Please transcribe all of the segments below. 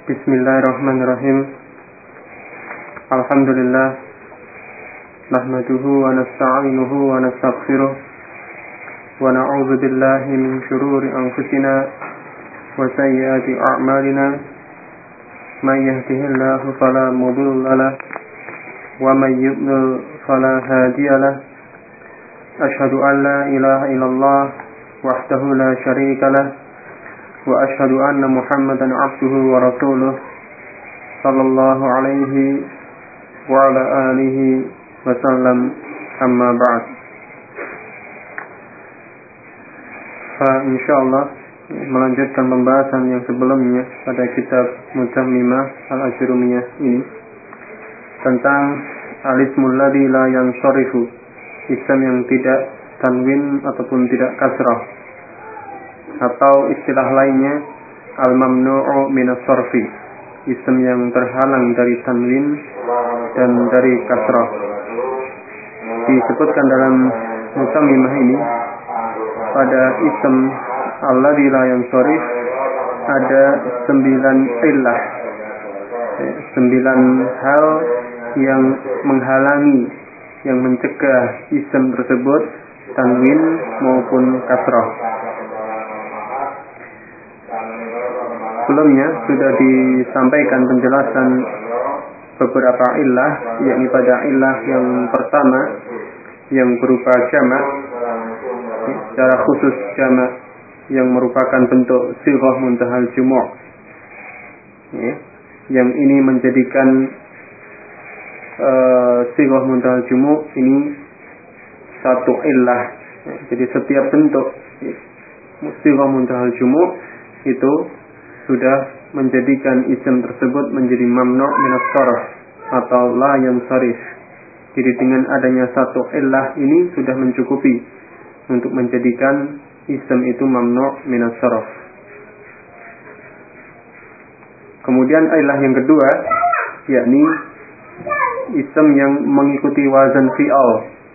Bismillahirrahmanirrahim. Alhamdulillah. Nahmaduhu wa nasta'inuhu wa nastaghfiruh. Wa na'udzu billahi min shururi anfusina wa sayyiati a'malina. May yahdihillahu fala mudilla lahu wa may yudlil fala hadiya lahu. Asyhadu an la ilaha illallah wahdahu la syarika lahu wa asyhadu anna Muhammadan 'abduhu wa rasuluh sallallahu alaihi wa ala alihi wa sallam, amma ba'd. Insyaallah melanjutkan pembahasan yang sebelumnya pada kitab Mutammimah Al-Ajrumiyah ini tentang al-ismul ladzi la yansarifu, isim yang tidak tanwin ataupun tidak kasrah, atau istilah lainnya al-mamnu'u minas sarfi, isim yang terhalang dari tanwin dan dari kasrah. Disebutkan dalam Mutammimah ini pada isim alladzi la yansarif ada 9 illah, 9 hal yang menghalangi, yang mencegah isim tersebut tanwin maupun kasrah. Sebelumnya sudah disampaikan penjelasan beberapa illah, yakni pada illah yang pertama yang berupa jamak, secara khusus jamak yang merupakan bentuk sighah muntahal jumu', yang ini menjadikan sighah muntahal jumu' ini satu illah. Jadi setiap bentuk sighah muntahal jumu' itu sudah menjadikan isim tersebut menjadi mamnu' minas sarf atau la yansarif. Jadi dengan adanya satu illah ini sudah mencukupi untuk menjadikan isim itu mamnu' minas sarf. Kemudian illah yang kedua, yakni isim yang mengikuti wazan fi'al.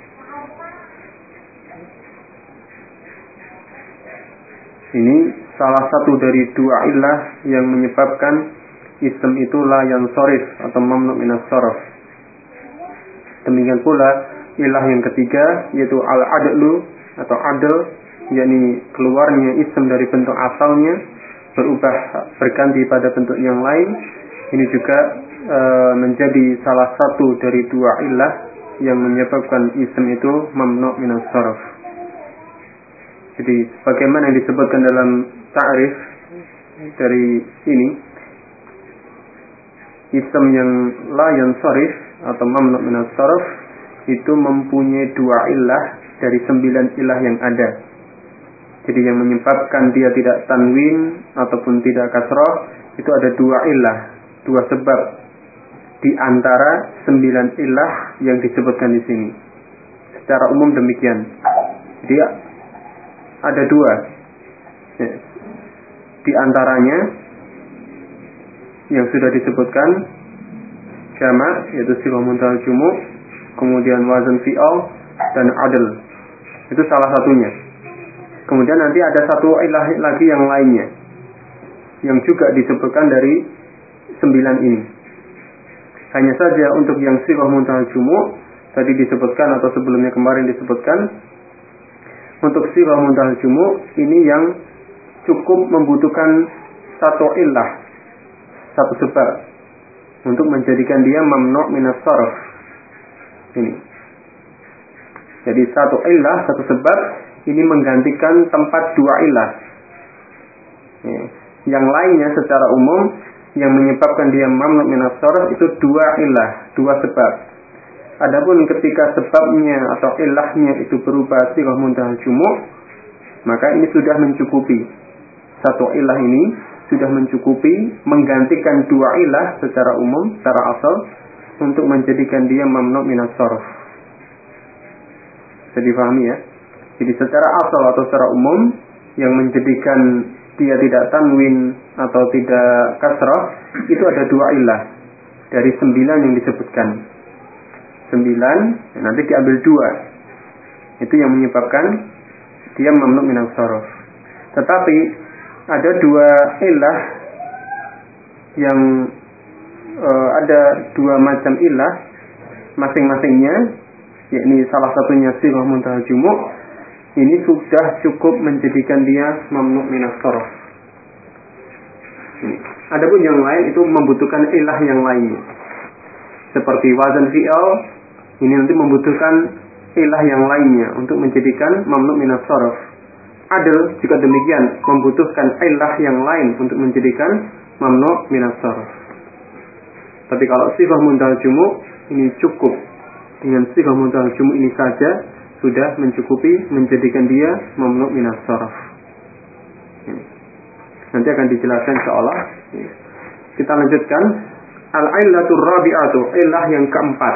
Ini salah satu dari dua illah yang menyebabkan isim itu la yansarif atau mamnu' minas sarf. Demikian pula illah yang ketiga, yaitu al-adlu atau adl, yakni keluarnya isim dari bentuk asalnya berubah berganti pada bentuk yang lain. Ini juga menjadi salah satu dari dua illah yang menyebabkan isim itu mamnu' minas sarf. Jadi bagaimana yang disebutkan dalam ta'rif dari ini, isim yang la yansarif atau mamnu' minas sarf itu mempunyai dua illah dari 9 illah yang ada. Jadi yang menyebabkan dia tidak tanwin ataupun tidak kasrah itu ada dua illah, dua sebab di antara 9 illah yang disebutkan di sini. Secara umum demikian. Jadi ada dua. Di antaranya yang sudah disebutkan jamak, yaitu sighah muntahal jumu', kemudian wazan fi'al dan adl. Itu salah satunya. Kemudian nanti ada satu ilah lagi yang lainnya yang juga disebutkan dari 9 ini. Hanya saja untuk yang sighah muntahal jumu' tadi disebutkan, atau sebelumnya kemarin disebutkan, untuk sighah muntahal jumu' ini yang cukup membutuhkan satu illah, satu sebab untuk menjadikan dia mamnu' minas sarf. Ini. Jadi satu illah, satu sebab ini menggantikan tempat dua illah. Yang lainnya secara umum yang menyebabkan dia mamnu' minas sarf itu dua illah, dua sebab. Adapun ketika sebabnya atau ilahnya itu berupa sighah muntahal jumu', maka ini sudah mencukupi. Satu ilah ini sudah mencukupi menggantikan dua ilah secara umum, secara asal, untuk menjadikan dia mamnu' minas sarf. Bisa difahami ya? Jadi secara asal atau secara umum yang menjadikan dia tidak tanwin atau tidak kasrah itu ada dua ilah dari 9 yang disebutkan. 9, nanti diambil 2. Itu yang menyebabkan dia mamnu' minas sarf. Tetapi ada dua ilah yang ada dua macam ilah masing-masingnya, yakni salah satunya sighah muntahal jumu', ini sudah cukup menjadikan dia mamnu' minas sarf. Adapun yang lain itu membutuhkan ilah yang lainnya. Seperti wazan fi'al, ini nanti membutuhkan ilah yang lainnya untuk menjadikan mamnu' minas sarf. Adl juga demikian, membutuhkan ilah yang lain untuk menjadikan mamnu' minas sarf. Tapi kalau sighah muntahal jumu' ini cukup. Dengan sighah muntahal jumu' ini saja sudah mencukupi menjadikan dia mamnu' minas sarf. Nanti akan dijelaskan insyaallah. Kita lanjutkan. Al-illatur rabi'atu, illah yang keempat.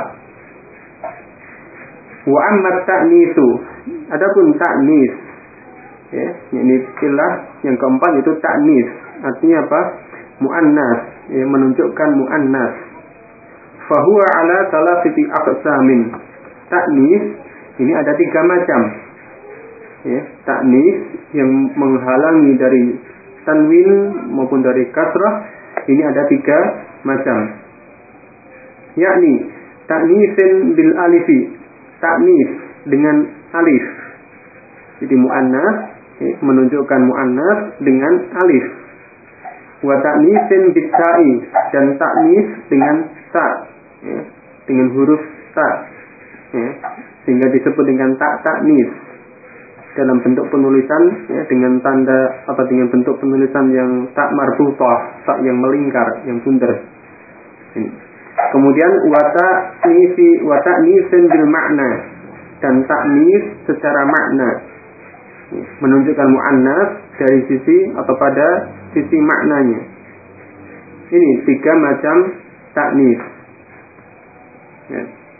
Wa amma ta'nisu, adapun ta'nis, ya, ini illah yang keempat itu ta'nis. Artinya apa? Muannas, ya, menunjukkan muannas. Fahuwa ala thalathati aqsamin. Ta'nis ini ada 3 macam. Ya, ta'nis yang menghalangi dari tanwin maupun dari kasrah ini ada 3 macam. Yakni ta'nisin bil alifi, ta'nis dengan alif. Jadi muannas, ya, menunjukkan muannas dengan alif. Wa ta'nisin bit ta'i, dan ta'nis dengan ta, ya, dengan huruf ta, ya, sehingga disebut dengan ta'nis dalam bentuk penulisan, ya, dengan tanda atau dengan bentuk penulisan yang tak marbutah, tak yang melingkar, yang bundar. Kemudian wa ta'nisin bil makna, dan ta'nis secara makna, menunjukkan muannas dari sisi atau pada sisi maknanya. Ini 3 macam ta'nis. Ya.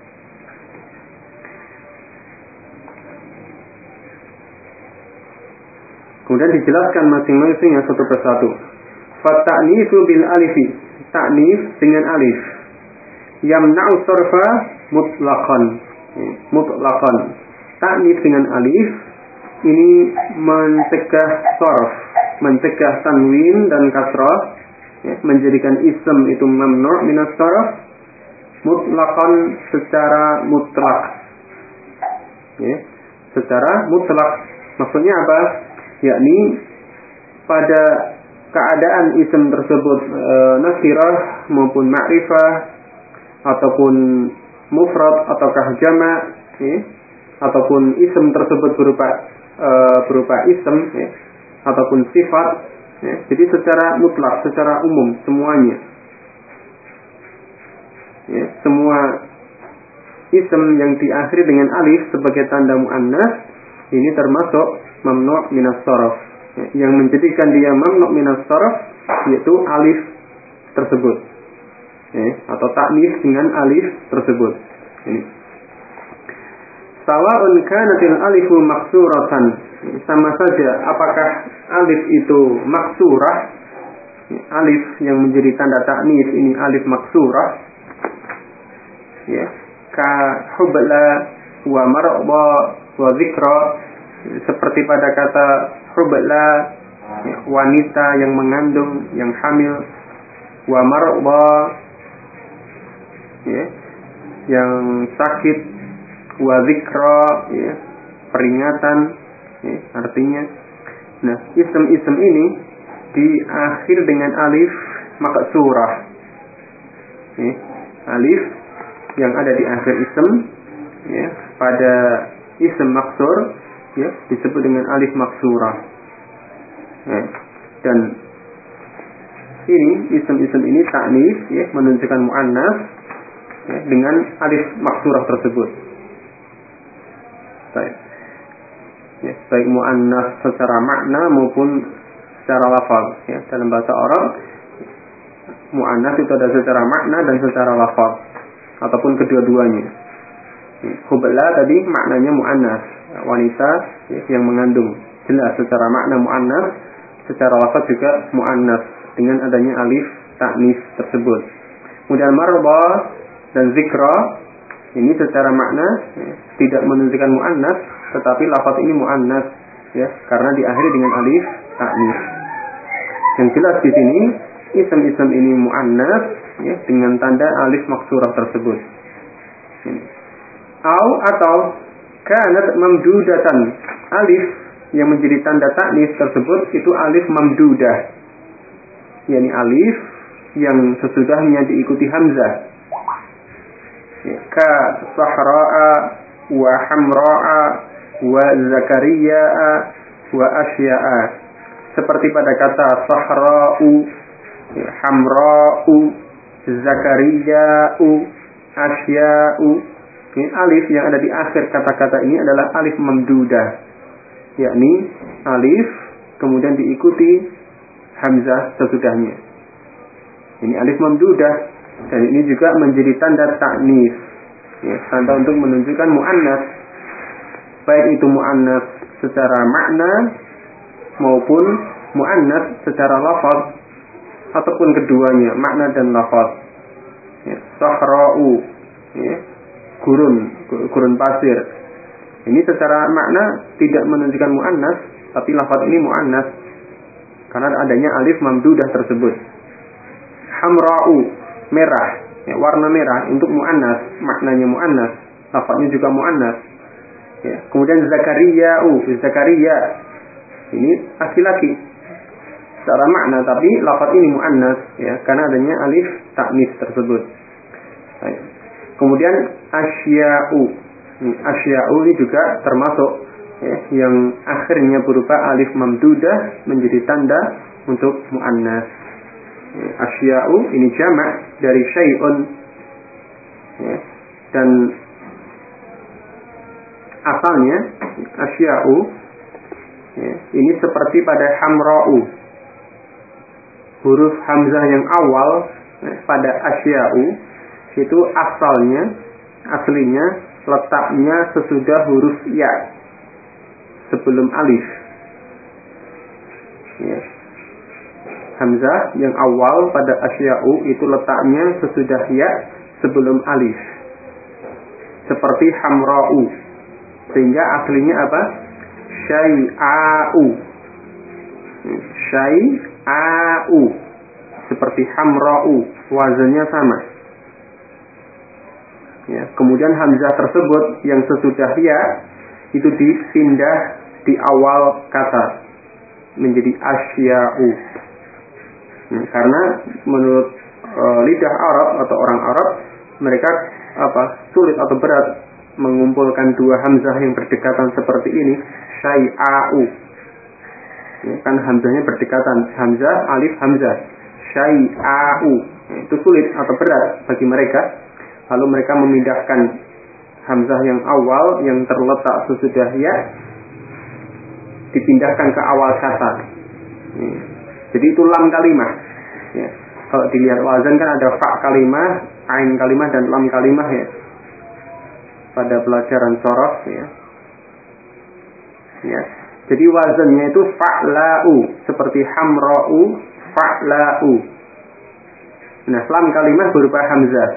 Kemudian dijelaskan masing-masingnya satu persatu. Fa-ta'nisu bil alifi, ta'nis dengan alif. Yamna'u sarfa mutlaqan. Mutlaqan. Ta'nis dengan alif ini mencegah sarf, mencegah tanwin dan kasrah, ya, menjadikan ism itu mamnu' minas sarf mutlaqan, secara mutlak. Ya, secara mutlak. Maksudnya apa? Yakni pada keadaan isim tersebut nakirah maupun ma'rifah ataupun mufrad ataukah jama', ya, ataupun isim tersebut berupa isim, ya, ataupun sifat, ya. Jadi secara mutlak, secara umum semuanya, ya, semua isim yang diakhiri dengan alif sebagai tanda muannas ini termasuk mamnu' minas sarf. Yang menjadikan dia mamnu' minas sarf yaitu alif tersebut, ya, atau ta'nis dengan alif tersebut. Ini. Sawa'un kanatil alifu maksuratan, sama saja apakah alif itu maksurah, alif yang menjadi tanda ta'nis ini alif maksurah, ya, ka hubla wa marba wa dzikra, seperti pada kata hubla, ya, wanita yang mengandung, yang hamil, wa marba, ya, yang sakit, wa dzikra, ya, peringatan, ya, artinya. Nah, isim-isim ini diakhir dengan alif maksurah, ya, alif yang ada di akhir isim, ya, pada isim maksur, ya, disebut dengan alif maksurah, ya. Dan ini isim-isim ini ta'nis, ya, menunjukkan muannas, ya, dengan alif maksurah tersebut. Baik, ya, baik muannas secara makna maupun secara lafaz, ya. Dalam bahasa Arab muannas itu ada secara makna dan secara lafaz, ataupun kedua-duanya. Hubla tadi maknanya muannas, wanita, ya, yang mengandung, jelas secara makna muannas, secara lafaz juga muannas dengan adanya alif ta'nis tersebut. Kemudian marba dan zikra ini secara makna, ya, tidak menunjukkan muannas, tetapi lafaz ini muannas, ya, karena diakhiri dengan alif ta'nis. Yang jelas di sini isim-isim ini muannas ya, dengan tanda alif maksurah tersebut. Atau kanat mamdudatan, alif yang menjadi tanda ta'nis tersebut itu alif mamdudah, yakni alif yang sesudahnya diikuti hamzah, ya, ka sahra'a wa hamra'a wa zakariya'a wa asya'a, seperti pada kata sahra'u, ya, hamra'u, zakariya'u, asya'u. Ini alif yang ada di akhir kata-kata ini adalah alif mamdudah, yakni alif kemudian diikuti hamzah sesudahnya. Ini alif mamdudah, dan ini juga menjadi tanda ta'nis, ya, tanda untuk menunjukkan muannas, baik itu muannas secara makna maupun muannas secara lafaz, ataupun keduanya, makna dan lafaz. Ya, sahra'u, ya, gurun pasir. Ini secara makna tidak menunjukkan muannas, tapi lafaz ini muannas karena adanya alif mamdudah tersebut. Hamra'u, merah, ya, warna merah, untuk muannas, maknanya muannas, lafaznya juga muannas. Ya, kemudian zakariya'u, zakariya, ini laki-laki secara makna, tapi lafaz ini muannas, ya, karena adanya alif ta'nis tersebut. Baik. Kemudian asya'u, asya'u ini juga termasuk, ya, yang akhirnya berupa alif mamdudah menjadi tanda untuk muannas. Asya'u ini jamak dari syai'un, ya, dan asalnya asya'u, ya, ini seperti pada hamra'u, huruf hamzah yang awal, ya, pada asya'u itu aslinya letaknya sesudah huruf ya sebelum alif, ya. Hamzah yang awal pada asya'u itu letaknya sesudah ya sebelum alif, seperti hamra'u, sehingga aslinya apa? Syai'a'u, syai'a'u, seperti hamra'u, wazannya sama, ya. Kemudian hamzah tersebut yang sesudah ya itu dipindah di awal kata menjadi asya'u, karena menurut lidah Arab atau orang Arab, mereka sulit atau berat mengumpulkan dua hamzah yang berdekatan seperti ini, syai'a'u, ya, kan hamzahnya berdekatan, hamzah alif hamzah, syai'a'u, ya, itu sulit atau berat bagi mereka. Lalu mereka memindahkan hamzah yang awal yang terletak sesudah ya, dipindahkan ke awal kata, ya. Jadi itu lam kalimah, ya. Kalau dilihat wazan kan ada fa kalimah, ain kalimah, dan lam kalimah, ya, pada pelajaran shorof, ya. Ya. Jadi wazannya itu fa'la'u, seperti hamra'u, fa'la'u. Nah, lam kalimah berupa hamzah,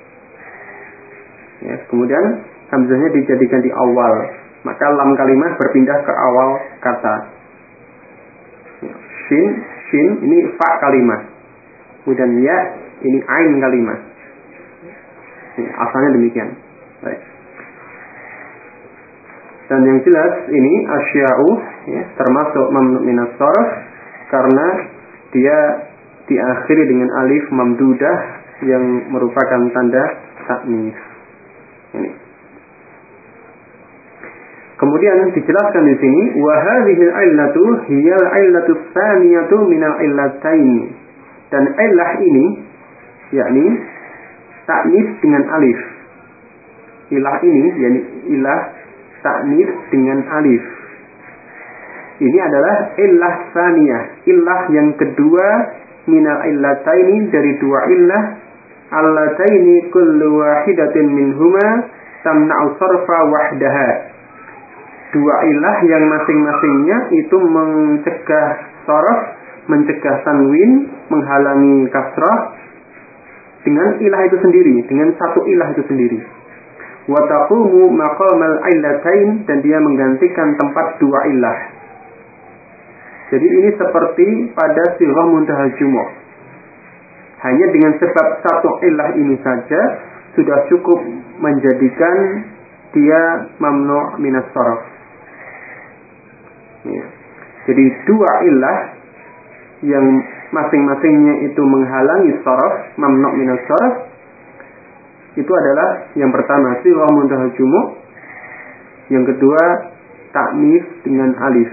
ya. Kemudian hamzahnya dijadikan di awal, maka lam kalimah berpindah ke awal kata. Ya. Shin ini fa kalimah, kemudian ya ini ain kalimah, ya, asalnya demikian. Baik. Dan yang jelas ini asya'u, ya, termasuk mamnu minas sharf karena dia diakhiri dengan alif mamdudah yang merupakan tanda ta'nis. Ini. Kemudian dijelaskan di sini, wa hadhihi al-illatu hiya al-illatu tsaniyatu min al-illataini. Dan illah ini yakni ta'nis dengan alif. Illah ini yakni illah ta'nis dengan alif. Ini adalah illah tsaniyah, illah yang kedua min al-illataini, dari dua illah, allataini kullu wahidatin minhuma tamna'u sarfa wahdaha. Dua ilah yang masing-masingnya itu mencegah sharaf, mencegah tanwin, menghalangi kasrah dengan ilah itu sendiri, dengan satu ilah itu sendiri. Wa taqumu maqamal illatain, dan dia menggantikan tempat dua ilah. Jadi ini seperti pada sighah muntahal jumuh. Hanya dengan sebab satu illah ini saja sudah cukup menjadikan dia mamnu' minas sharaf. Ya. Jadi dua illah yang masing-masingnya itu menghalangi sharaf, mamnu' minas sharaf, itu adalah yang pertama sighah muntaha jumu', yang kedua ta'nits dengan alif.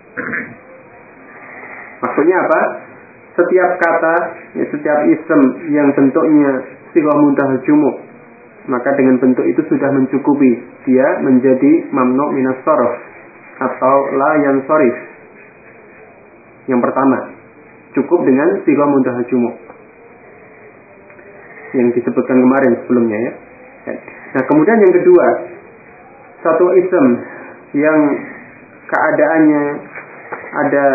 Maksudnya apa? Setiap kata, setiap ism yang bentuknya sighah muntaha jumu', maka dengan bentuk itu sudah mencukupi dia menjadi mamnu' minas sharaf atau la yansharif. Yang pertama, cukup dengan sighah muntaha jumu' yang disebutkan kemarin sebelumnya ya. Nah, kemudian yang kedua, satu ism yang keadaannya ada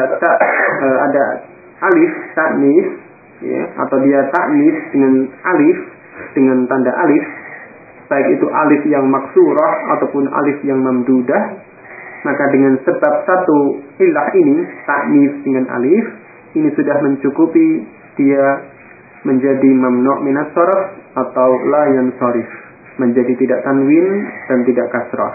alif ta'nis ya, atau dia ta'nis dengan alif, dengan tanda alif, baik itu alif yang maksurah ataupun alif yang mamdudah, maka dengan sebab satu ilah ini ta'nis dengan alif ini sudah mencukupi dia menjadi mamnu' minas sharaf atau la yansharif, menjadi tidak tanwin dan tidak kasrah.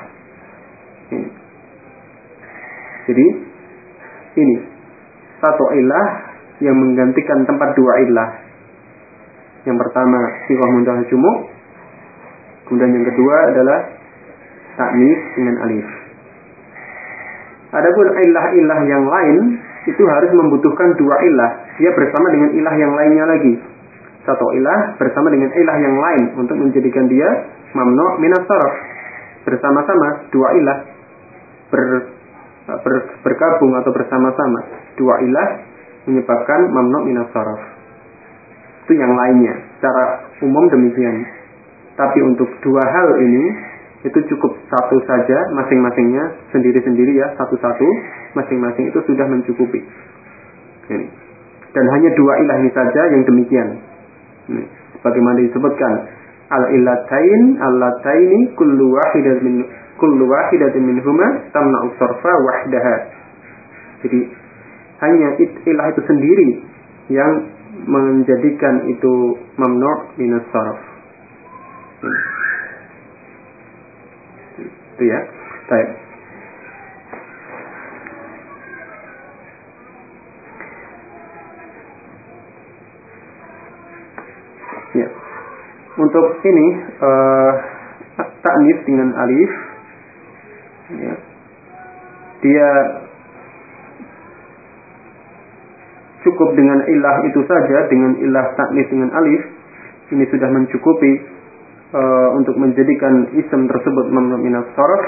Jadi ini satu ilah yang menggantikan tempat dua ilah. Yang pertama sighah muntaha jumu', kemudian yang kedua adalah ta'nis dengan alif. Adapun ilah-ilah yang lain itu harus membutuhkan dua ilah, dia bersama dengan ilah yang lainnya lagi. Satu ilah bersama dengan ilah yang lain untuk menjadikan dia mamnu' minas sharaf. Bersama-sama dua ilah bergabung atau bersama-sama dua ilah menyebabkan mamnu' minas sharaf. Itu yang lainnya secara umum demikian. Tapi untuk dua hal ini itu cukup satu saja, masing-masingnya sendiri-sendiri ya, satu-satu, masing-masing itu sudah mencukupi. Ini. Dan hanya dua ilah ini saja yang demikian. Ini. Sebagaimana disebutkan al-illataini kullu wahidatin minhuma tamna'u sarfa wahdaha. Jadi hanya ilah itu sendiri yang menjadikan itu mamnu' minas sharaf. Itu ya. Baik. Ya. Untuk ini ta'nits dengan alif ya. Dia cukup dengan ilah itu saja, dengan ilah ta'nits dengan alif ini sudah mencukupi untuk menjadikan ism tersebut mamnu' minas sharaf,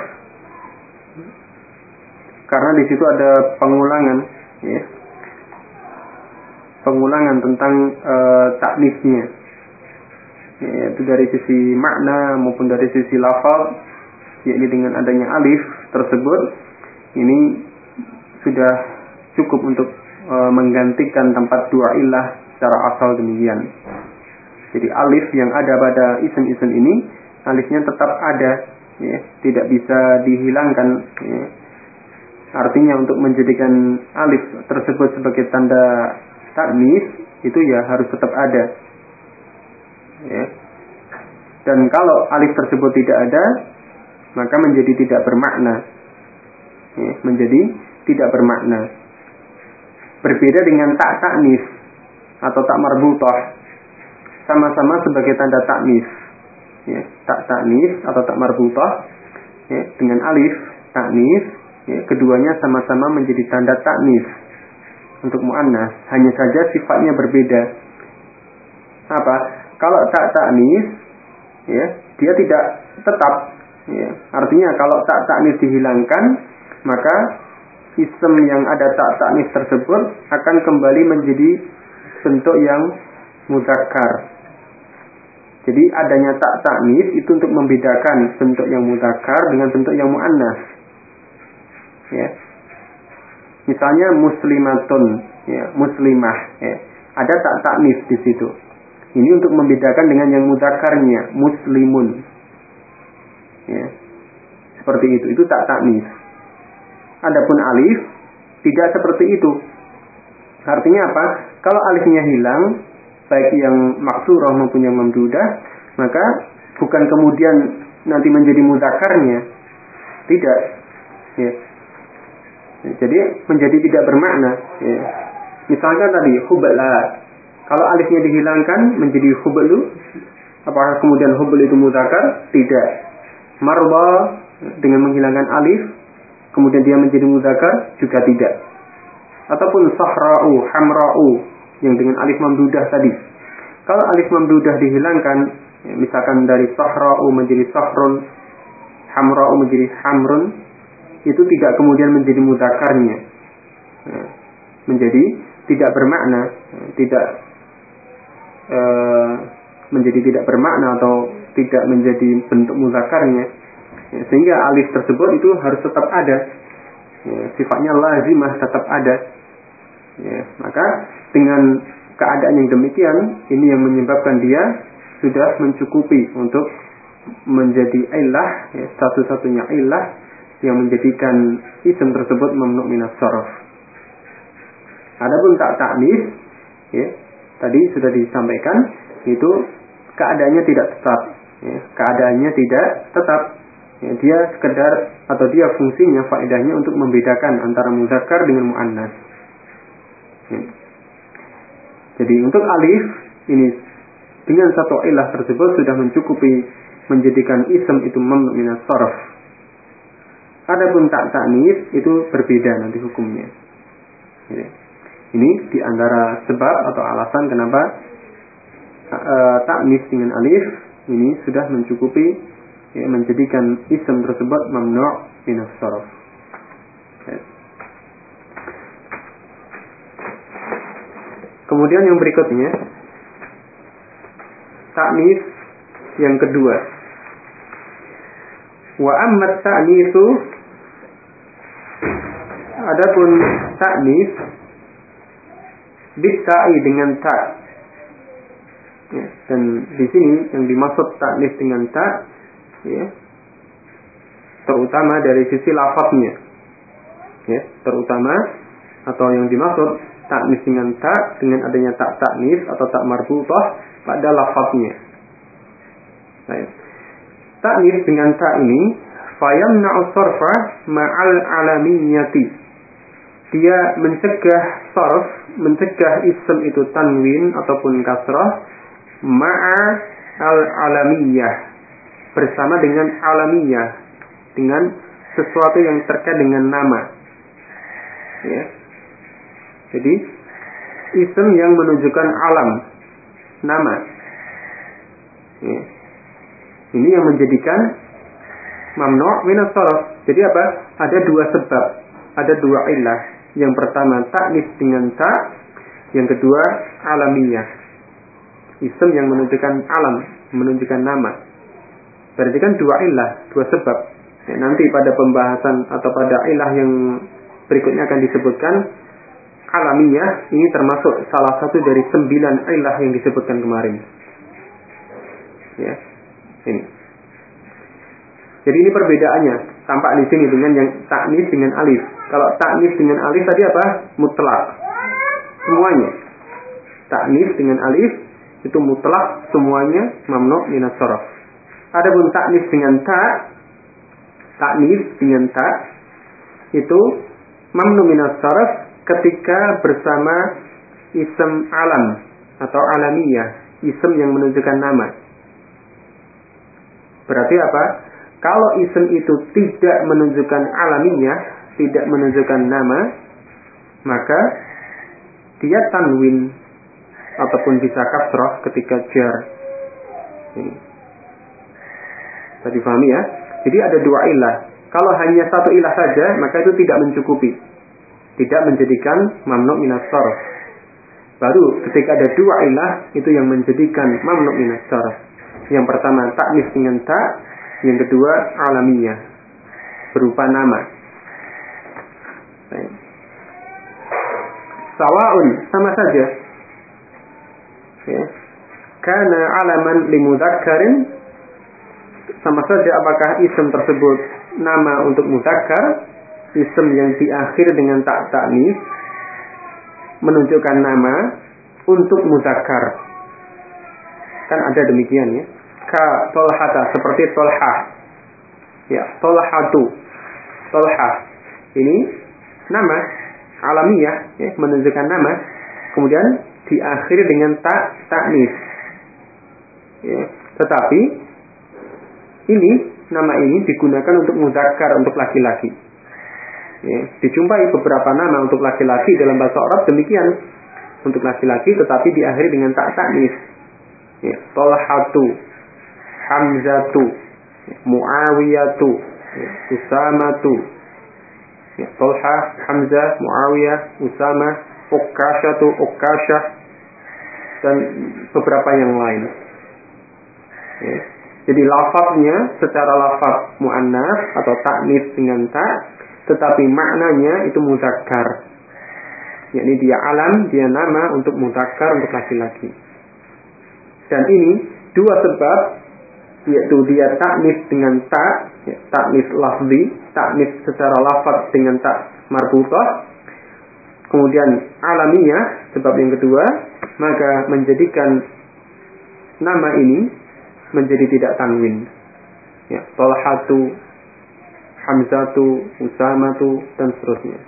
karena di situ ada pengulangan ya. Pengulangan tentang ta'nitsnya, yaitu dari sisi makna maupun dari sisi lafaz, yakni dengan adanya alif tersebut ini sudah cukup untuk menggantikan tempat dua ilah secara asal demikian. Jadi alif yang ada pada isim-isim ini, alifnya tetap ada, ya, tidak bisa dihilangkan. Ya. Artinya untuk menjadikan alif tersebut sebagai tanda ta'nis itu ya harus tetap ada. Ya. Dan kalau alif tersebut tidak ada, maka menjadi tidak bermakna. Ya, menjadi tidak bermakna. Berbeda dengan tak ta'nis atau tak marbutah. Sama-sama sebagai tanda ta'nis ya, tak ta'nis atau tak marbutah ya, dengan alif ta'nis ya, keduanya sama-sama menjadi tanda ta'nis untuk mu'annas, hanya saja sifatnya berbeda. Apa? Kalau tak ta'nis ya, dia tidak tetap ya. Artinya kalau tak ta'nis dihilangkan, maka ism yang ada tak ta'nis tersebut akan kembali menjadi bentuk yang mudzakkar. Jadi adanya tak ta'nis itu untuk membedakan bentuk yang mudzakkar dengan bentuk yang muannas. Ya. Misalnya muslimatun, ya, muslimah, ya. Ada tak ta'nis di situ. Ini untuk membedakan dengan yang mudzakarnya, muslimun. Ya. Seperti itu tak ta'nis. Adapun alif tidak seperti itu. Artinya apa? Kalau alifnya hilang, baik yang maksurah maupun yang mamdudah, maka bukan kemudian nanti menjadi mudzakarnya, tidak, ya. Jadi menjadi tidak bermakna, ya. Misalkan tadi hubla, kalau alifnya dihilangkan menjadi hublu, apakah kemudian hubl itu mudzakar? Tidak. Marba dengan menghilangkan alif kemudian dia menjadi mudzakar juga tidak. Ataupun sahra'u, hamra'u yang dengan alif mamdudah tadi. Kalau alif mamdudah dihilangkan, ya, misalkan dari sahra'u menjadi sahrun, hamra'u menjadi hamrun, itu tidak kemudian menjadi mudzakarnya. Ya, menjadi tidak bermakna, tidak menjadi tidak bermakna atau tidak menjadi bentuk mudzakarnya. Ya, sehingga alif tersebut itu harus tetap ada. Ya, sifatnya lazimah tetap ada. Ya, maka dengan keadaan yang demikian, ini yang menyebabkan dia sudah mencukupi untuk menjadi illah, ya, satu-satunya illah yang menjadikan isim tersebut mamnu' minas sharaf. Adapun ta'nis, ya, tadi sudah disampaikan, itu keadaannya tidak tetap, ya, keadaannya tidak tetap. Ya, dia sekedar atau dia fungsinya, faedahnya untuk membedakan antara mudzakkar dengan muannas. Ya. Jadi untuk alif ini dengan satu ilah tersebut sudah mencukupi menjadikan isim itu mamnu' minas sharaf. Adapun ta'nis itu berbeda nanti hukumnya. Ya. Ini di antara sebab atau alasan kenapa ta'nis dengan alif ini sudah mencukupi, ya, menjadikan isim tersebut mamnu' minas sharaf. Ya. Kemudian yang berikutnya ta'nis yang kedua. Wa amma ta'nisu, adapun ta'nis bitta'i dengan ta. Ya, dan di sini yang dimaksud ta'nis dengan ta, ya, terutama dari sisi lafadznya, ya, terutama atau yang dimaksud ta'nis dengan ta dengan adanya ta ta'nis atau ta marbutah pada lafadznya. Baik. Ta'nis dengan ta ini fayamna'u sarfa ma'al alamiyyati. Dia mencegah sarf, mencegah isim itu tanwin ataupun kasrah ma'a al-alamiyah, bersama dengan alamiyah, dengan sesuatu yang terkait dengan nama. Ya. Jadi isim yang menunjukkan alam, nama. Ya. Ini yang menjadikan mamnu' minas sharaf. Jadi apa? Ada dua sebab, ada dua illah. Yang pertama ta'nis dengan ta, yang kedua alamiyah. Isim yang menunjukkan alam, menunjukkan nama. Berarti kan dua illah, dua sebab. Ya, nanti pada pembahasan atau pada illah yang berikutnya akan disebutkan alamiyah ini termasuk salah satu dari 9 illah yang disebutkan kemarin. Ya, ini. Jadi ini perbedaannya tampak di sini dengan yang ta'nis dengan alif. Kalau ta'nis dengan alif tadi apa? Mutlak. Semuanya. Ta'nis dengan alif itu mutlak, semuanya mamnu' minas sharaf. Adapun ta'nis dengan ta, ta'nis dengan ta itu mamnu' minas sharaf ketika bersama isim alam atau alamiyah, isim yang menunjukkan nama. Berarti apa? Kalau isim itu tidak menunjukkan alamiyah, tidak menunjukkan nama, maka dia tanwin ataupun bisa kasrah ketika jar. Ini. Tadi pahami ya? Jadi ada dua ilah. Kalau hanya satu ilah saja, maka itu tidak mencukupi. Tidak menjadikan mamnu' minas sharaf. Baru ketika ada dua ilah, itu yang menjadikan mamnu' minas sharaf. Yang pertama ta'nis dengan ta, yang kedua alamiyah, berupa nama. Baik. Sawa'un, sama saja. Ya. Kana alaman limudzakkarin, sama saja apakah isim tersebut nama untuk mudzakkar, isim yang diakhir dengan ta ta'nis menunjukkan nama untuk mudzakkar. Kan ada demikian ya. Ka tolhata, seperti tolhah. Ya, tolhatu. Tolhah. Ini nama alamiah ya, menunjukkan nama. Kemudian diakhiri dengan ta'nis. Ya, tetapi ini nama ini digunakan untuk mudzakkar, untuk laki-laki. Ya, dijumpai beberapa nama untuk laki-laki dalam bahasa Arab demikian, untuk laki-laki tetapi diakhiri dengan ta'nis. Ya, Tolhatu, Hamzatu, Muawiyatu, ya, Usamatu. Ya, Tolha, Hamzah, Muawiyah, Usama, Uqashatu, Uqashah, dan beberapa yang lain. Ya. Jadi lafaznya secara lafaz muannas atau ta'nis dengan ta, tetapi maknanya itu mudzakkar. Yakni dia alam, dia nama untuk mudzakkar, untuk laki-laki. Dan ini dua sebab, yaitu dia ta'nis dengan ta, ya, ta'nis lafzi, ta'nis secara lafaz dengan ta marbutah. Kemudian alamiah, sebab yang kedua, maka menjadikan nama ini menjadi tidak tanwin. Ya, Tolhatu, Hamzatu, Usamatu, dan seterusnya.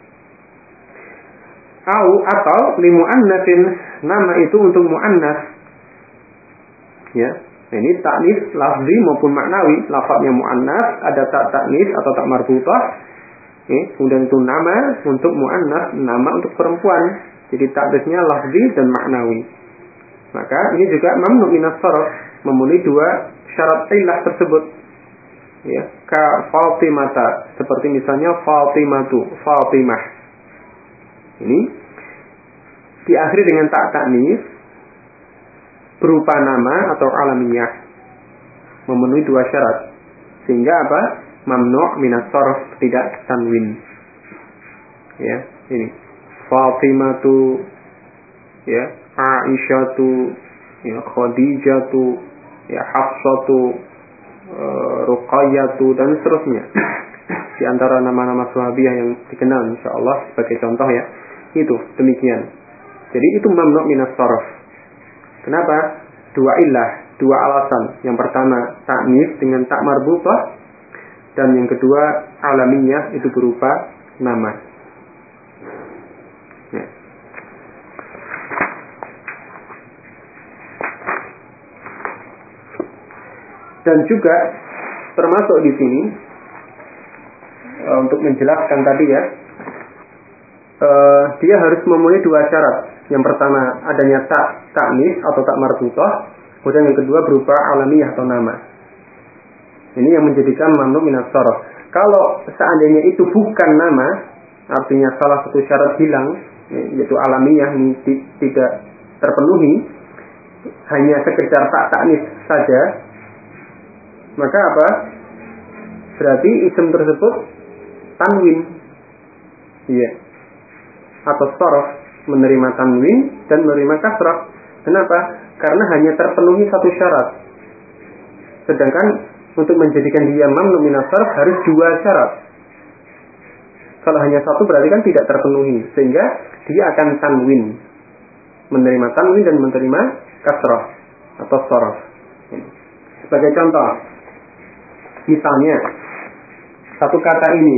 Atau limu'annatsin, nama itu untuk mu'annas. Ya, ini ta'nis lafzi maupun maknawi. Lafaznya mu'annas, ada ta'nis atau tak marbutah. Kemudian itu nama untuk mu'annas, nama untuk perempuan. Jadi ta'nisnya lafzi dan maknawi. Maka ini juga mamnu minas sarf, memenuhi dua syarat illah tersebut. Ya, ka Fatimata, seperti misalnya Fatimatu, Fatimah. Ini diakhiri dengan ta'nis berupa nama atau alamiyah, memenuhi dua syarat. Sehingga apa? Mamnu' minas sarf, tidak tanwin. Ya, ini Fatimatu, ya, Aisyatu, ya, Khadijatu, ya, Hafsatu, Ruqayyatu, dan seterusnya. Di antara nama-nama sahabiyah yang dikenal insyaallah sebagai contoh ya. Itu demikian. Jadi itu mamnu' minas sarf. Kenapa? Dua illah, dua alasan. Yang pertama ta'nis dengan tak marbutah, dan yang kedua alamiyah, itu berupa nama. Ya. Dan juga termasuk di sini untuk menjelaskan tadi ya, dia harus memenuhi dua syarat. Yang pertama adanya ta'nis atau tak marbutah, kemudian yang kedua berupa alamiyah atau nama. Ini yang menjadikan mamnu' minas sarf. Kalau seandainya itu bukan nama, artinya salah satu syarat hilang, yaitu alamiyah ini tidak terpenuhi, hanya sekedar ta'nis saja, maka apa? Berarti isim tersebut tanwin. Iya. Atau sarf, menerima tanwin dan menerima kasrah. Kenapa? Karena hanya terpenuhi satu syarat. Sedangkan untuk menjadikan dia mamnu minas sarf harus dua syarat. Kalau hanya satu berarti kan tidak terpenuhi, sehingga dia akan tanwin, menerima tanwin dan menerima kasrah atau sarf. Sebagai contoh, misalnya satu kata ini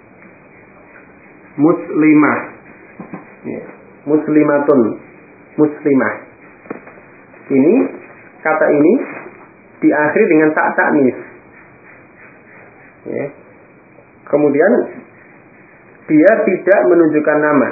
muslimah, ya, muslimatun, muslimah. Ini kata ini diakhiri dengan ta'nis. Ya. Kemudian dia tidak menunjukkan nama.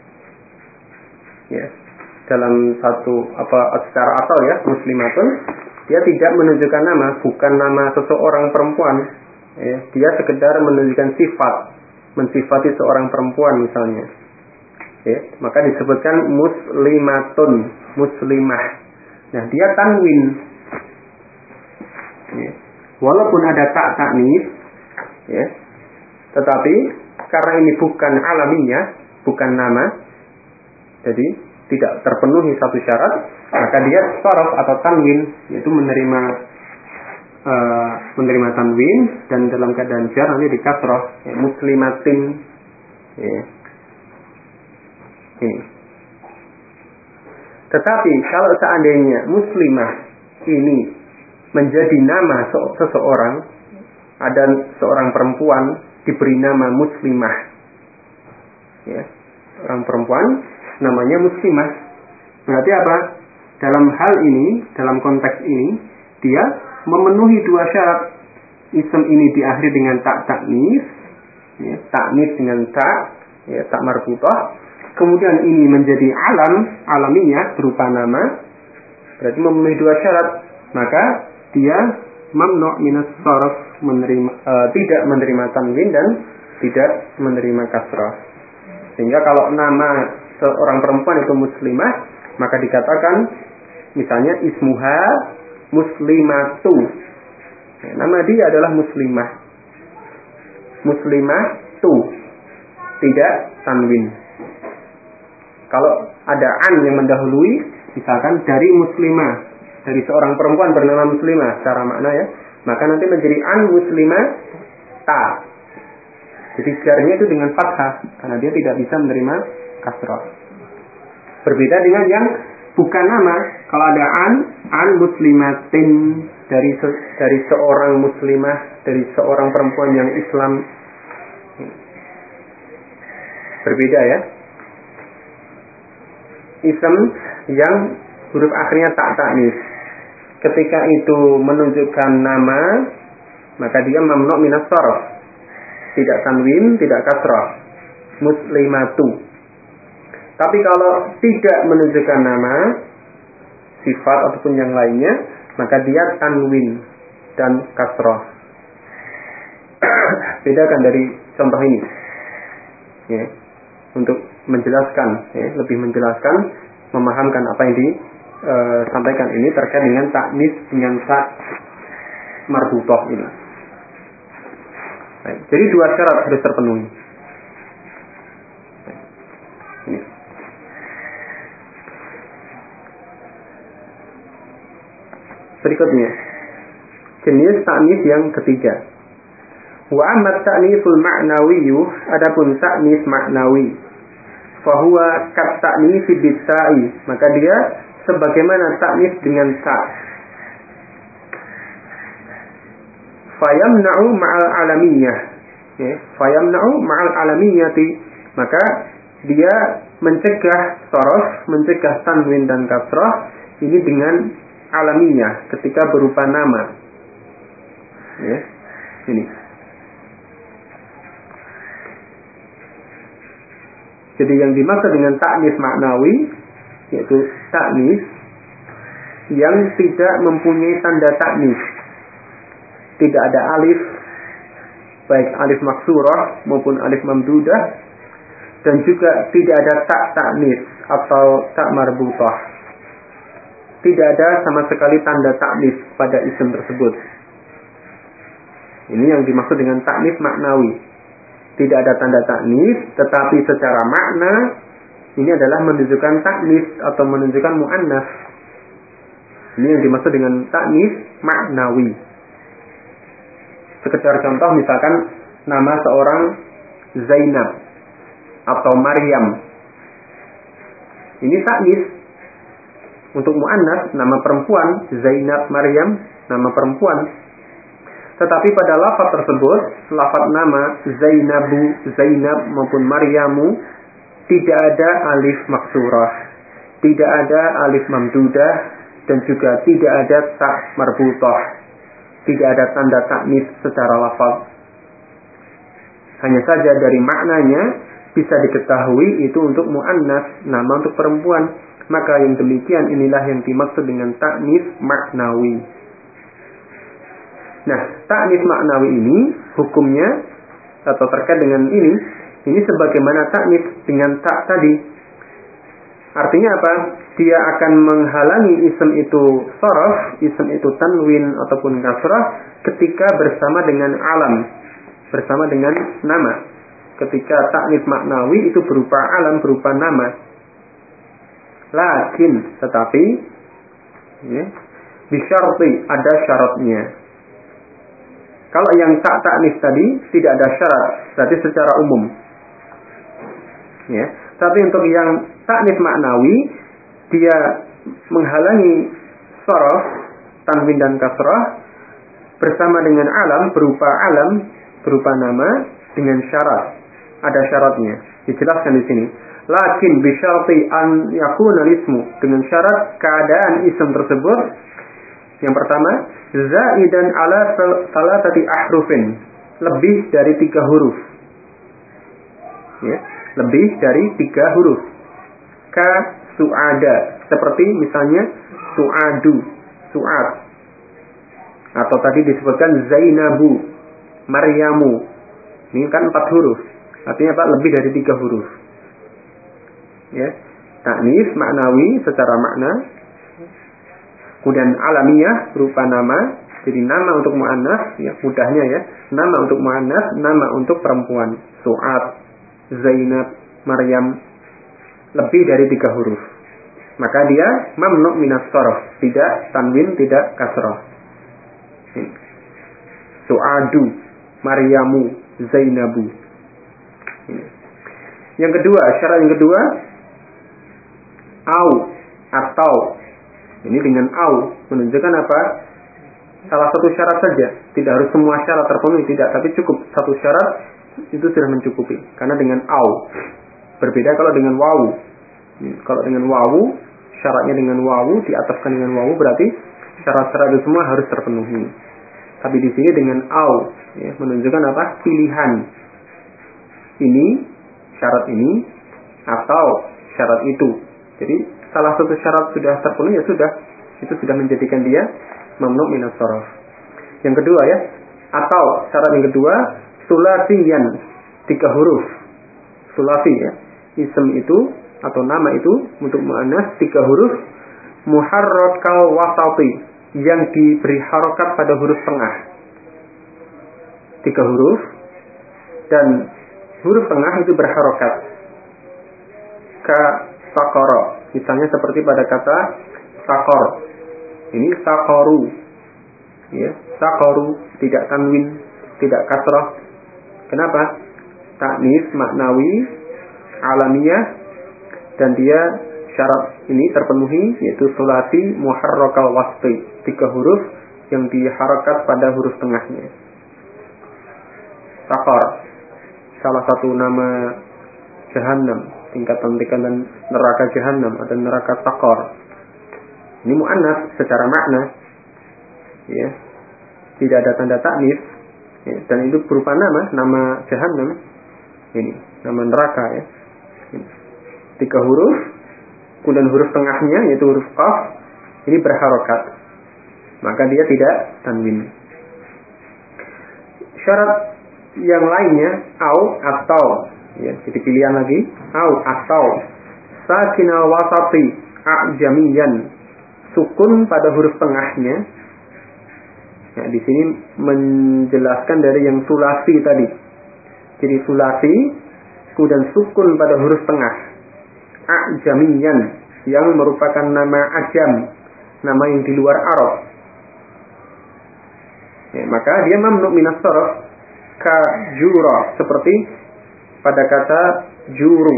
Ya. Dalam satu secara asal ya, muslimatun, dia tidak menunjukkan nama, bukan nama seseorang perempuan. Ya. Dia sekedar menunjukkan sifat, mensifati seorang perempuan misalnya. Ya. Maka disebutkan muslimatun, muslimah. Nah, dia tanwin. Ya. Walaupun ada ta'nis, ya, tetapi karena ini bukan alamiah, bukan nama, jadi tidak terpenuhi satu syarat, maka dia sarf atau tanwin, yaitu menerima tanwin dan dalam keadaan jar nanti di kasrah, ya, muslimatin. Ya. Ini. Tetapi kalau seandainya muslimah ini menjadi nama seseorang, ada seorang perempuan diberi nama muslimah, ya, orang perempuan namanya muslimah, berarti apa? Dalam hal ini, dalam konteks ini, dia memenuhi dua syarat. Ism ini diakhiri dengan tak taknis, ya, taknis dengan tak, ya, tak marbutah. Kemudian ini menjadi alamiah berupa nama, berarti memenuhi dua syarat. Maka dia mamnu' minas sarf, tidak menerima tanwin dan tidak menerima kasrah. Sehingga kalau nama seorang perempuan itu muslimah, maka dikatakan misalnya ismuha muslimatu. Nama dia adalah muslimah. Muslimatu, tidak tanwin. Kalau ada an yang mendahului, misalkan dari muslimah, dari seorang perempuan bernama muslimah secara makna, ya, maka nanti menjadi an muslimah ta. Jadi jarnya itu dengan fathah, karena dia tidak bisa menerima kasrah. Berbeda dengan yang bukan nama. Kalau ada an muslimatin, dari seorang muslimah, dari seorang perempuan yang Islam, berbeda, ya. Ism yang huruf akhirnya tak taknis, ketika itu menunjukkan nama, maka dia mamnu' minas sarf, tidak tanwin, tidak kasrah, muslimatu. Tapi kalau tidak menunjukkan nama, sifat ataupun yang lainnya, maka dia tanwin dan kasrah. Bedakan dari contoh ini, ya, untuk menjelaskan, ya, lebih menjelaskan, memahamkan apa yang disampaikan ini terkait dengan taknis dengan tak marbutah ini. Baik, jadi dua syarat harus terpenuhi. Ini. Berikutnya, jenis taknis yang ketiga. Wa amma ta'nisul ma'nawiyyu, adapun taknis maknawi, fahuwa kat ta'nis bisa'i, maka dia sebagaimana taknis dengan ta. Fayamna'u ma'al alamiyah, ya, fayamna'u ma'al alamiyati, maka dia mencegah sorof, mencegah tanwin dan kasrah ini dengan alamiyah ketika berupa nama, ya, ini. Jadi yang dimaksud dengan taknis maknawi, yaitu taknis yang tidak mempunyai tanda taknis, tidak ada alif, baik alif maksurah maupun alif mamdudah, dan juga tidak ada tak taknis atau tak marbutah. Tidak ada sama sekali tanda taknis pada isim tersebut. Ini yang dimaksud dengan taknis maknawi. Tidak ada tanda taknis, tetapi secara makna ini adalah menunjukkan taknis atau menunjukkan mu'annas. Ini yang dimaksud dengan taknis maknawi. Sekedar contoh, misalkan nama seorang Zainab atau Maryam. Ini taknis. Untuk mu'annas, nama perempuan, Zainab, Maryam, nama perempuan. Tetapi pada lafaz tersebut, lafaz nama Zainabu, Zainab maupun Maryamu, tidak ada alif maksurah, tidak ada alif mamdudah, dan juga tidak ada tak marbutah, tidak ada tanda taknis secara lafaz. Hanya saja dari maknanya bisa diketahui itu untuk mu'annas, nama untuk perempuan. Maka yang demikian inilah yang dimaksud dengan taknis maknawi. Nah, taknis maknawi ini hukumnya atau terkait dengan ini sebagaimana taknis dengan tak tadi. Artinya apa? Dia akan menghalangi isim itu sorof, isim itu tanwin ataupun kasrah ketika bersama dengan alam, bersama dengan nama. Ketika taknis maknawi itu berupa alam, berupa nama. Lakin, tetapi, ya, bisyarti, ada syaratnya. Kalau yang tak taknis tadi tidak ada syarat, berarti secara umum. Ya, tapi untuk yang taknis maknawi, dia menghalangi sorof, tanwin dan kasrah bersama dengan alam berupa nama dengan syarat. Ada syaratnya. Dijelaskan di sini. Lakin bisyarti an yakuna ismu, dengan syarat keadaan isim tersebut yang pertama zaidan ala salatati ahrufin, lebih dari 3 huruf. Ya, lebih dari 3 huruf. Ka suada, seperti misalnya suadu, suad. Atau tadi disebutkan Zainabu, Maryamu. Ini kan 4 huruf. Artinya apa? Lebih dari 3 huruf. Ya. Ta'nis maknawi secara makna. Kemudian alamiah berupa nama. Jadi nama untuk mu'annas, ya mudahnya ya. Nama untuk mu'annas, nama untuk perempuan. Su'ad, Zainab, Maryam. Lebih dari 3 huruf. Maka dia mamnu' minas sharf, tidak tanwin, tidak kasrah. Su'adu, Maryamu, Zainabu. Yang kedua, syarat yang kedua, au atau. Ini dengan au menunjukkan apa? Salah satu syarat saja. Tidak harus semua syarat terpenuhi, tidak, tapi cukup satu syarat itu sudah mencukupi. Karena dengan au. Berbeda kalau dengan wawu. Kalau dengan wawu, syaratnya dengan wawu diataskan dengan wawu, berarti syarat-syarat itu semua harus terpenuhi. Tapi di sini dengan au, ya, menunjukkan apa? Pilihan. Ini syarat ini atau syarat itu. Jadi salah satu syarat sudah terpenuhi, ya sudah, itu sudah menjadikan dia mamnu' minas sharf. Yang kedua ya, atau syarat yang kedua sulasiyan, 3 huruf. Sulasi ya, isim itu atau nama itu untuk muannas 3 huruf, muharrakal wasati, yang diberi harokat pada huruf tengah. 3 huruf dan huruf tengah itu berharokat. Ka sakara, misalnya seperti pada kata sakor. Ini sakoru, ya, sakoru, tidak tanwin, tidak kasrah. Kenapa? Ta'nis maknawi, alamiah, dan dia syarat ini terpenuhi, yaitu sulasi muharrakal wasfi, 3 huruf yang diharokat pada huruf tengahnya. Sakor, salah satu nama Jahannam, tingkatan neraka Jahannam atau neraka Sakor. Ini mu'annas secara makna, ya, tidak ada tanda ta'nis, ya, dan itu berupa nama Jahannam. Ini nama neraka ya. 3 huruf, kemudian huruf tengahnya yaitu huruf qaf ini berharokat, maka dia tidak tanwin. Syarat yang lainnya au atau, ya, jadi pilihan lagi au atau sakinal wasati a'jamiyan, sukun pada huruf tengahnya. Nah, di sini menjelaskan dari yang sulasi tadi. Jadi sulasi kemudian sukun pada huruf tengah. A'jamiyan, yang merupakan nama ajam, nama yang di luar Arab. Ya, maka dia mamnu' minas sharf, ka jura, seperti pada kata juru,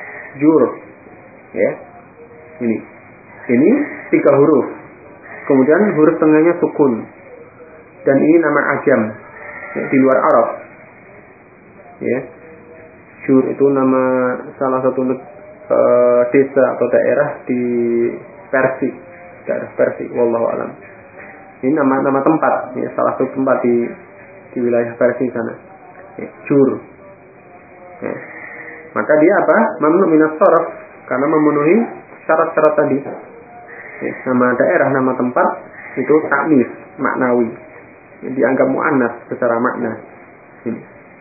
ya. Ini 3 huruf. Kemudian huruf tengahnya sukun. Dan ini nama ajam, ya, di luar Arab. Ya. Jur itu nama salah satu desa atau daerah di Persia, daerah Persia, wallahu alam. Ini nama tempat, ya, salah satu tempat di wilayah Persia sana. Ya, Jur. Ya. Maka dia apa? Mamnu' minas sharf, karena memenuhi syarat-syarat tadi. Ya, nama daerah, nama tempat itu ta'nis maknawi, ya, dianggap mu'annas secara makna. Ini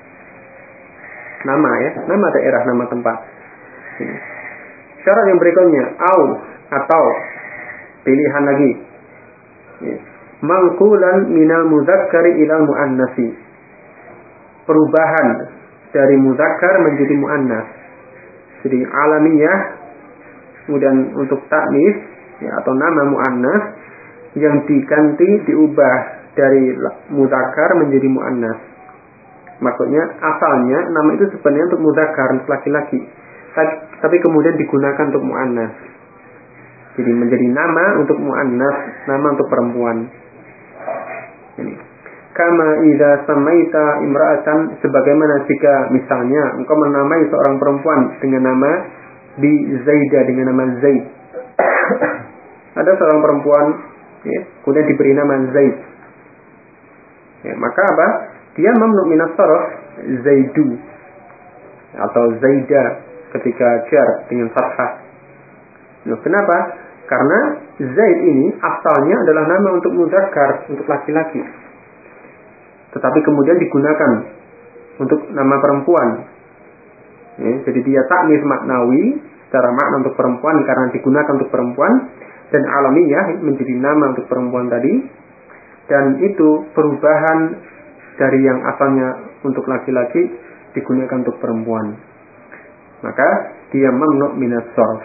nama ya, nama daerah, nama tempat. Ini. Syarat yang berikutnya au atau pilihan lagi. Ya. Mangkulan minal mudzakkari ilal muannasi, perubahan dari mudzakkar menjadi muannas. Jadi alamiah, kemudian untuk ta'nis, ya, atau nama muannas yang diganti, diubah dari mudzakkar menjadi muannas. Maksudnya asalnya nama itu sebenarnya untuk mudzakkar, untuk laki-laki, tapi kemudian digunakan untuk muannas. Jadi menjadi nama untuk muannas, nama untuk perempuan. Ini. Kama idza samaita imra'atan, sebagaimana jika misalnya engkau menamai seorang perempuan dengan nama bi Zaidah, dengan nama Zaid. Ada seorang perempuan, ya, kemudian diberi nama Zaid. Ya, maka apa? Dia mamnu minas sarf Zaidu atau Zaida ketika jar dengan fathah. Nah, kenapa? Karena Zaid ini asalnya adalah nama untuk mudzakkar, untuk laki-laki. Tetapi kemudian digunakan untuk nama perempuan. Ya, jadi dia taknis maknawi secara makna untuk perempuan karena digunakan untuk perempuan, dan alamiah menjadi nama untuk perempuan tadi. Dan itu perubahan dari yang asalnya untuk laki-laki digunakan untuk perempuan. Maka dia mamnu minas sarf.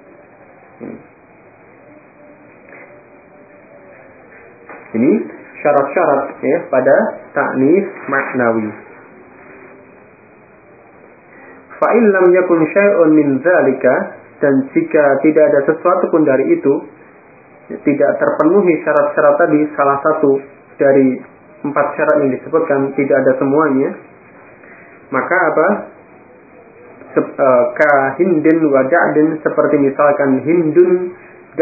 Ini syarat-syarat ya pada ta'nis maknawi. Fa in lam yakun syai'un min dzalika, dan jika tidak ada sesuatu pun dari itu, tidak terpenuhi syarat-syarat tadi, salah satu dari 4 syarat yang disebutkan tidak ada semuanya, maka apa? Ka hindun wa da'dun, seperti misalkan hindun,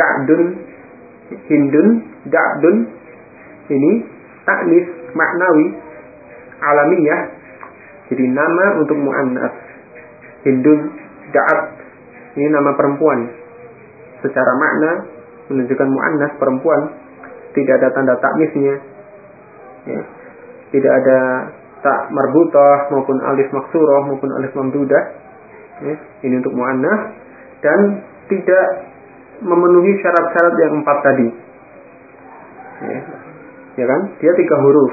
da'dun, ini taknis maknawi alamiah, jadi nama untuk muannas. Hindun, da'ad, ini nama perempuan. Secara makna menunjukkan muannas, perempuan, tidak ada tanda taknisnya, ya. Tidak ada tak marbutah maupun alif maksurah maupun alif mamdudah, ya. Ini untuk muannas dan tidak memenuhi syarat-syarat yang 4 tadi, ya kan? Dia 3 huruf,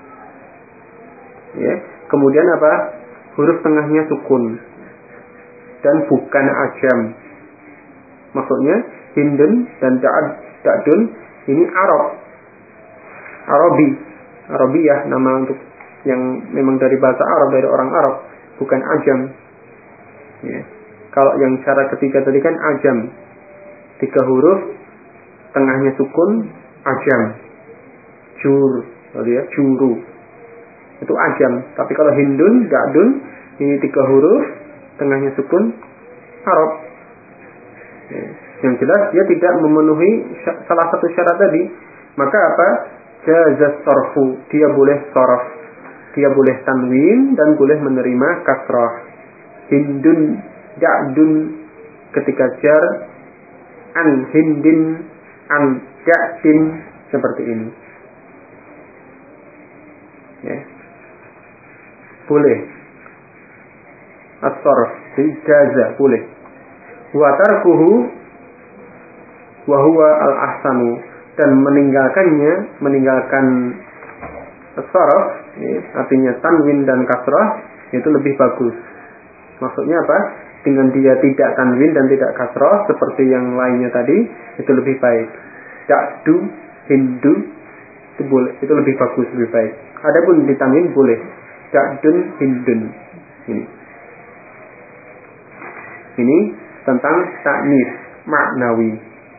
ya. Kemudian apa? Huruf tengahnya sukun dan bukan ajam. Maksudnya hindun dan da'dun ini Arabiyah, nama untuk yang memang dari bahasa Arab, dari orang Arab, bukan ajam, ya. Kalau yang cara ketiga tadi kan ajam, 3 huruf tengahnya sukun, ajam. Juru itu ajam. Tapi kalau hindun, da'dun, ini 3 huruf tengahnya sukun, Arab, ya. Yang jelas dia tidak memenuhi salah satu syarat tadi. Maka apa? Jazaz sarfu, dia boleh sarf, dia boleh tanwin dan boleh menerima kasrah. Hindun, da'dun ketika jar, an hindin, an da'din, seperti ini, ya. Boleh as-sarf, jaza, boleh. Wa tarkuhu wa huwa al-ahsanu, dan meninggalkan as-sarf, ya, artinya tanwin dan kasrah, itu lebih bagus. Maksudnya apa? Dengan dia tidak tanwin dan tidak kasrah seperti yang lainnya tadi, itu lebih baik. Da'du, hindu, itu boleh, itu lebih bagus, lebih baik. Adapun ditanwin boleh. Da'dun, hindun. Ini tentang ta'nis maknawi.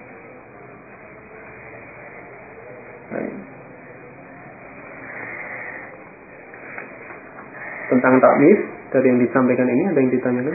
Tentang ta'nis dari yang disampaikan ini, ada yang ditanyakan?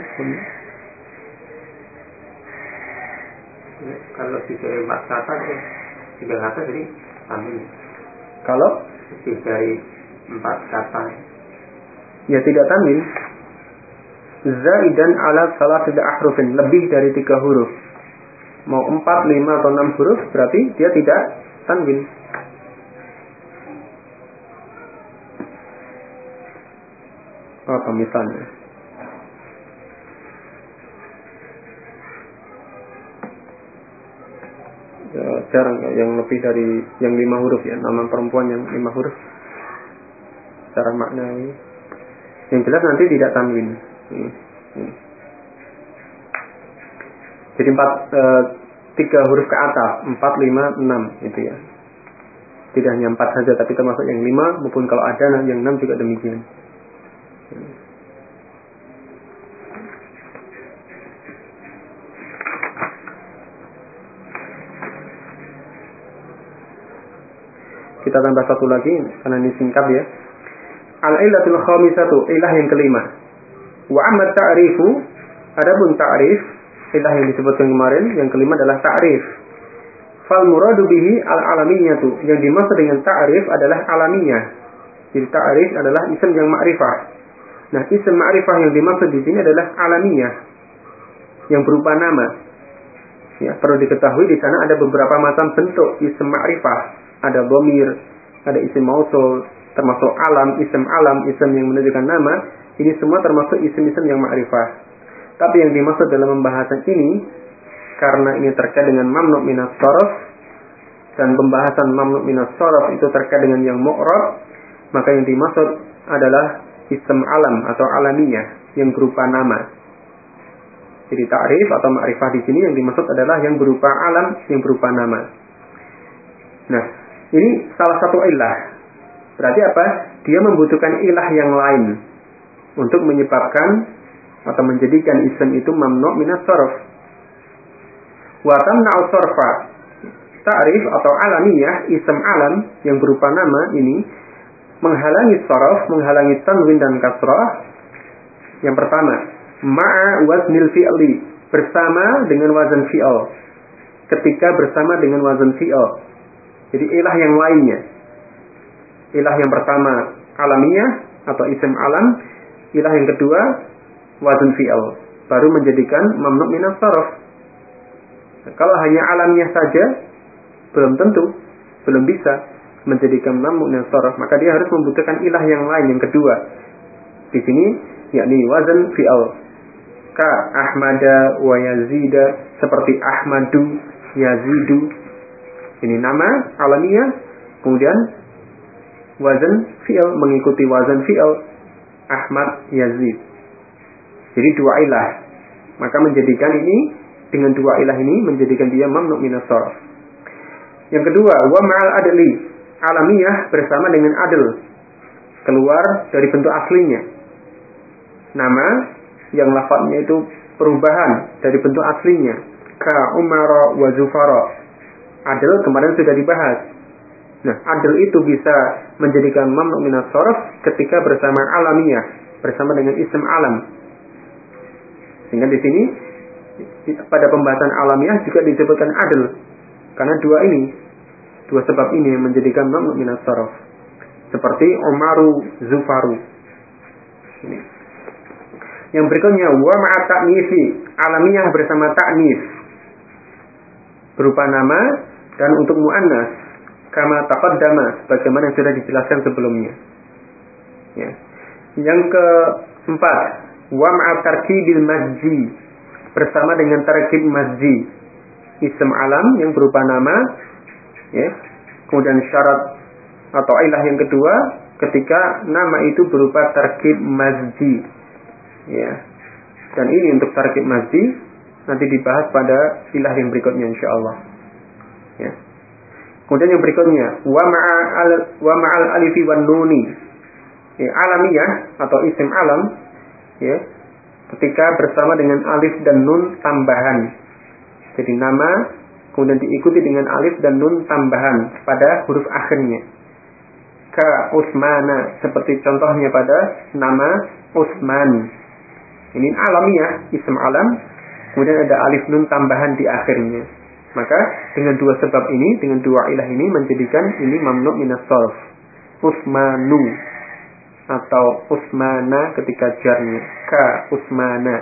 Kalau dari 4 kata, 3 kata jadi tanwin. Kalau dari 4 kata, ya tidak tanwin. Zaidan ala salasati ahrufin, lebih dari 3 huruf. Mau 4, 5 atau 6 huruf berarti dia tidak tanwin. Apa misalnya? Ya, jarang yang lebih dari yang 5 huruf, ya, nama perempuan yang 5 huruf secara maknawi. Yang jelas nanti tidak tanwin. Jadi 3 huruf ke atas, 4, 5, 6 itu ya. Tidak hanya 4 saja, tapi termasuk yang 5 maupun kalau ada yang 6 juga demikian. Kita tambah satu lagi karena ini singkat ya. Al-illatul khamisatu, ilah yang kelima. Wa amma ta'rifu, adapun ta'rif, ilah yang disebutkan kemarin, yang kelima adalah ta'rif. Fal muradu bihi al-alamiyatu, yang dimaksud dengan ta'rif adalah alamiyah. Jadi ta'rif adalah isim yang ma'rifah. Nah, isim ma'rifah yang dimaksud di sini adalah alamiyah, yang berupa nama. Ya, perlu diketahui di sana ada beberapa macam bentuk isim ma'rifah. Ada dhamir, ada isim mausul, termasuk alam, isim yang menunjukkan nama. Ini semua termasuk isim-isim yang ma'rifah. Tapi yang dimaksud dalam pembahasan ini, karena ini terkait dengan mamnu' minas sharaf, dan pembahasan mamnu' minas sharaf itu terkait dengan yang mu'rab, maka yang dimaksud adalah isim alam atau alamiyah yang berupa nama. Jadi ta'rif atau ma'rifah di sini yang dimaksud adalah yang berupa alam, yang berupa nama. Nah, ini salah satu ilah. Berarti apa? Dia membutuhkan ilah yang lain untuk menyebabkan atau menjadikan isim itu mamnu' minas sharaf. Wa tamna'u sarfa. Ta'rif atau alamiyah, isim alam yang berupa nama ini menghalangi sharaf, menghalangi tanwin dan kasrah. Yang pertama, ma'a waznil fi'li, bersama dengan wazan fi'al. Ketika bersama dengan wazan fi'al. Jadi ilah yang lainnya. Ilah yang pertama alamiyah atau isim alam, ilah yang kedua wazan fi'al, baru menjadikan mamnu' minas sharaf. Nah, kalau hanya alamiyah saja belum tentu, belum bisa menjadikan mamnu' minas sharaf, maka dia harus membutuhkan ilah yang lain yang kedua. Di sini yakni wazan fi'al. Ka Ahmada wa Yazida, seperti Ahmadu, Yazidu. Ini nama alamiah, kemudian wazan fi'al mengikuti wazan fi'al, Ahmad, Yazid. Jadi dua ilah. Maka menjadikan ini, dengan dua ilah ini menjadikan dia mamnu' minas sharaf. Yang kedua, wa ma'al adli, alamiyah bersama dengan adl, keluar dari bentuk aslinya. Nama yang lafadznya itu perubahan dari bentuk aslinya. Ka Umara wa Zufara. Adl kemarin sudah dibahas. Nah, adl itu bisa menjadikan mamnu' minas sharaf ketika bersama alamiyah, bersama dengan isim alam. Sehingga di sini pada pembahasan alamiah juga disebutkan adl. Karena dua sebab ini yang menjadikan mamnu' minas sharaf. Seperti Umaru, Zufaru. Ini. Yang berikutnya wa ma'a ta'nisi, alamiah bersama ta'nis, berupa nama dan untuk muannas, kama taqaddama, sebagaimana yang sudah dijelaskan sebelumnya. Ya. Yang keempat, wa ma'a tarkibil mazji, bersama dengan tarkib mazji, isim alam yang berupa nama, ya. Kemudian syarat atau ilah yang kedua ketika nama itu berupa tarkib mazji, ya. Dan ini untuk tarkib mazji nanti dibahas pada ilah yang berikutnya insyaallah. Ya. Kemudian yang berikutnya wa ma'al alifi wan nuni, ya, alamiyah atau isim alam, ya, ketika bersama dengan alif dan nun tambahan. Jadi nama kemudian diikuti dengan alif dan nun tambahan pada huruf akhirnya. Ka Utsmana, seperti contohnya pada nama Utsman. Ini alamiah, isim alam, kemudian ada alif nun tambahan di akhirnya. Maka dengan dua sebab ini, dengan dua ilah ini menjadikan ini mamnu' minas sharaf. Utsmanu atau Utsmana ketika jarnya. Ka Utsmana.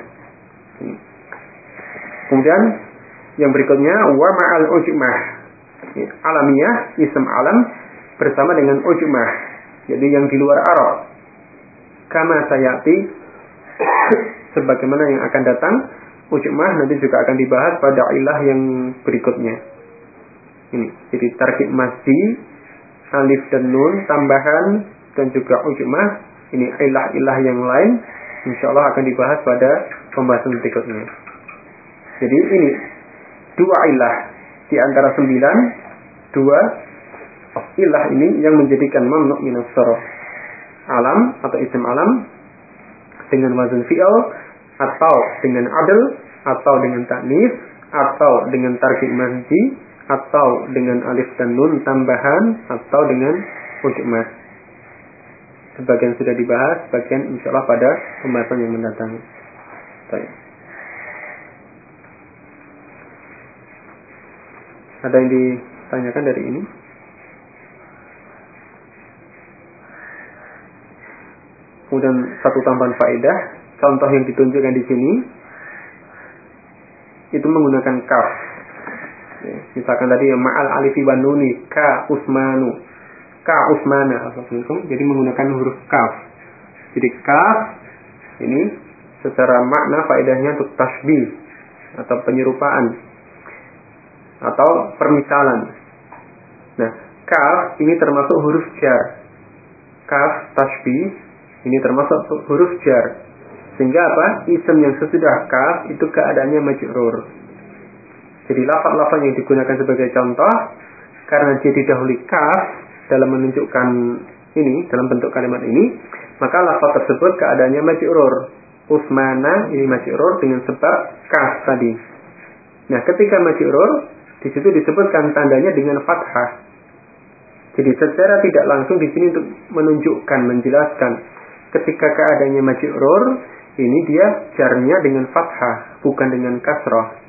Kemudian yang berikutnya wa ma'al ujmah. Alamiah, isim alam bersama dengan ujmah. Jadi yang di luar Arab. Kama sayati, sebagaimana yang akan datang, ujmah nanti juga akan dibahas pada ilah yang berikutnya. Ini, jadi tarkib masdi, alif dan nun tambahan dan juga ujmah, ini ilah-ilah yang lain insyaallah akan dibahas pada pembahasan berikutnya. Jadi ini dua ilah di antara 9, dua ilah ini yang menjadikan mamnu' minas sharaf. Alam atau isim alam dengan wazn fi'al, atau dengan adl, atau dengan ta'nis, atau dengan tarkib mazdi, atau dengan alif dan nun tambahan, atau dengan ujuk mas. Sebagian sudah dibahas, sebagian insyaallah pada pembahasan yang mendatang. Baik. Ada yang ditanyakan dari ini? Kemudian satu tambahan faedah, contoh yang ditunjukkan di sini itu menggunakan kaf. Ya, misalkan tadi ma'al alifi wan nuni, ka usmanu, ka usmana, jadi menggunakan huruf kaf. Jadi kaf ini secara makna faedahnya untuk tasbih atau penyerupaan atau permisalan. Nah, kaf ini termasuk huruf jar. Kaf tasbih ini termasuk huruf jar. Sehingga apa? Isim yang sesudah kaf itu keadaannya majrur. Jadi lafaz-lafaz yang digunakan sebagai contoh karena dia didahului kaf dalam menunjukkan ini, dalam bentuk kalimat ini, maka lafaz tersebut keadaannya majrur. Usmana ini majrur dengan sebab kaf tadi. Nah, ketika majrur di situ disebutkan tandanya dengan fathah. Jadi secara tidak langsung di sini untuk menunjukkan, menjelaskan ketika keadaannya majrur, ini dia jarnya dengan fathah, bukan dengan kasrah.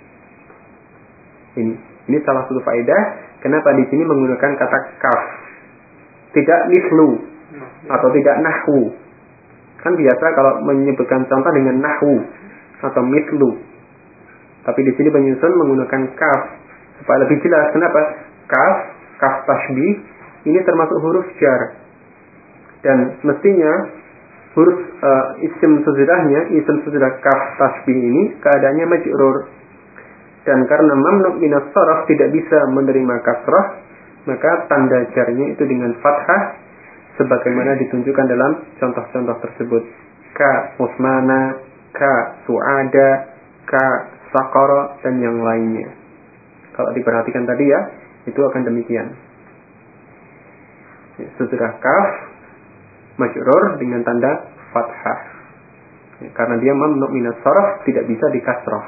Ini salah satu faedah kenapa di sini menggunakan kata kaf. Tidak mislu atau tidak nahwu. Kan biasa kalau menyebutkan contoh dengan nahwu atau mislu. Tapi di sini penyusun menggunakan kaf supaya lebih jelas. Kenapa? Kaf tasbih ini termasuk huruf jar. Dan mestinya huruf isim sesudahnya, isim sesudah kaf tasbih ini keadaannya majrur. Dan karena mamnu minas sharaf tidak bisa menerima kasrah, maka tanda jarnya itu dengan fathah sebagaimana ditunjukkan dalam contoh-contoh tersebut. Ka usmana, ka suada, ka sakara, dan yang lainnya. Kalau diperhatikan tadi ya, itu akan demikian. Sesudah kaf majrur dengan tanda fathah. Karena dia mamnu minas sharaf tidak bisa dikasrah.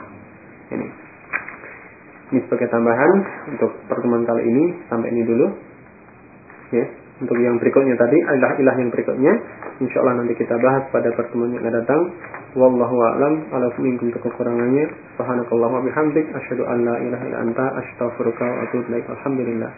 Ini sebagai tambahan untuk pertemuan kali ini, sampai ini dulu. Ya, untuk yang berikutnya tadi, ilah-ilah yang berikutnya, insyaallah nanti kita bahas pada pertemuan yang akan datang. Wallahu a'lam, ala minkum kekurangannya. Subhanakallahumma bihamdik, asyhadu an la ilaha illa anta, astaghfiruka wa atubu ilaik. Alhamdulillah.